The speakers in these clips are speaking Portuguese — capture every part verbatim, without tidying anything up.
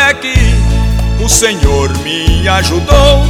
Até que o Senhor me ajudou,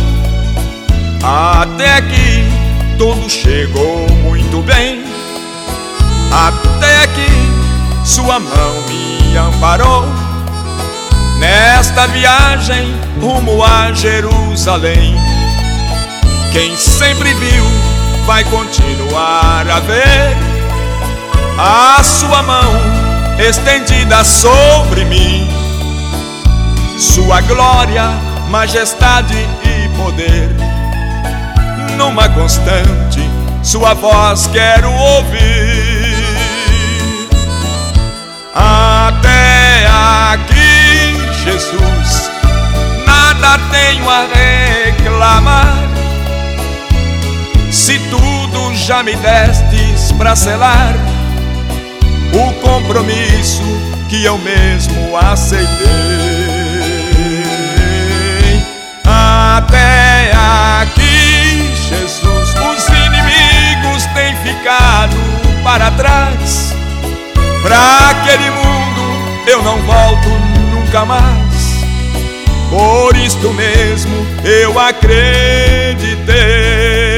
até que tudo chegou muito bem, até que sua mão me amparou nesta viagem rumo a Jerusalém. Quem sempre viu vai continuar a ver a sua mão estendida sobre mim, sua glória, majestade e poder. Numa constante sua voz quero ouvir. Até aqui, Jesus, nada tenho a reclamar. Se tudo já me destes pra selar o compromisso que eu mesmo aceitei. Até aqui, Jesus, os inimigos têm ficado para trás. Pra aquele mundo eu não volto nunca mais. Por isto mesmo eu acreditei.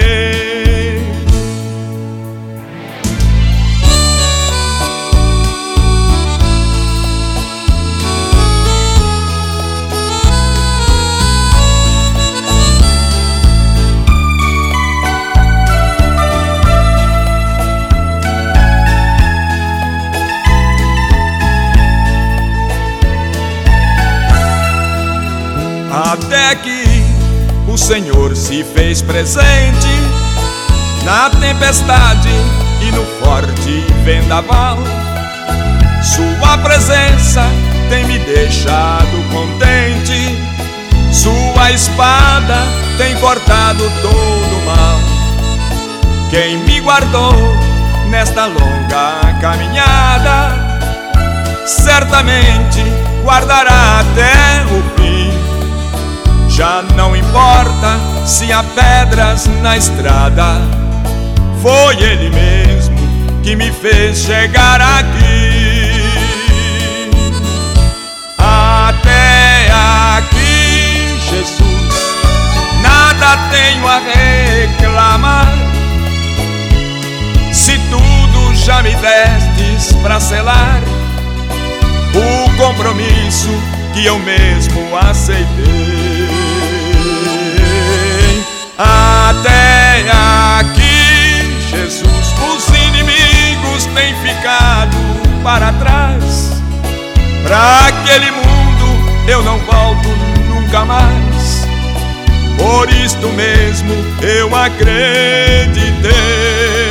Até que o Senhor se fez presente na tempestade e no forte vendaval. Sua presença tem me deixado contente, sua espada tem cortado todo o mal. Quem me guardou nesta longa caminhada certamente guardará até o fim. Já não importa se há pedras na estrada, foi Ele mesmo que me fez chegar aqui. Até aqui, Jesus, nada tenho a reclamar. Se tudo já me destes pra selar o compromisso que eu mesmo aceitei. Até aqui, Jesus, os inimigos têm ficado para trás. Pra aquele mundo eu não volto nunca mais. Por isto mesmo eu acreditei.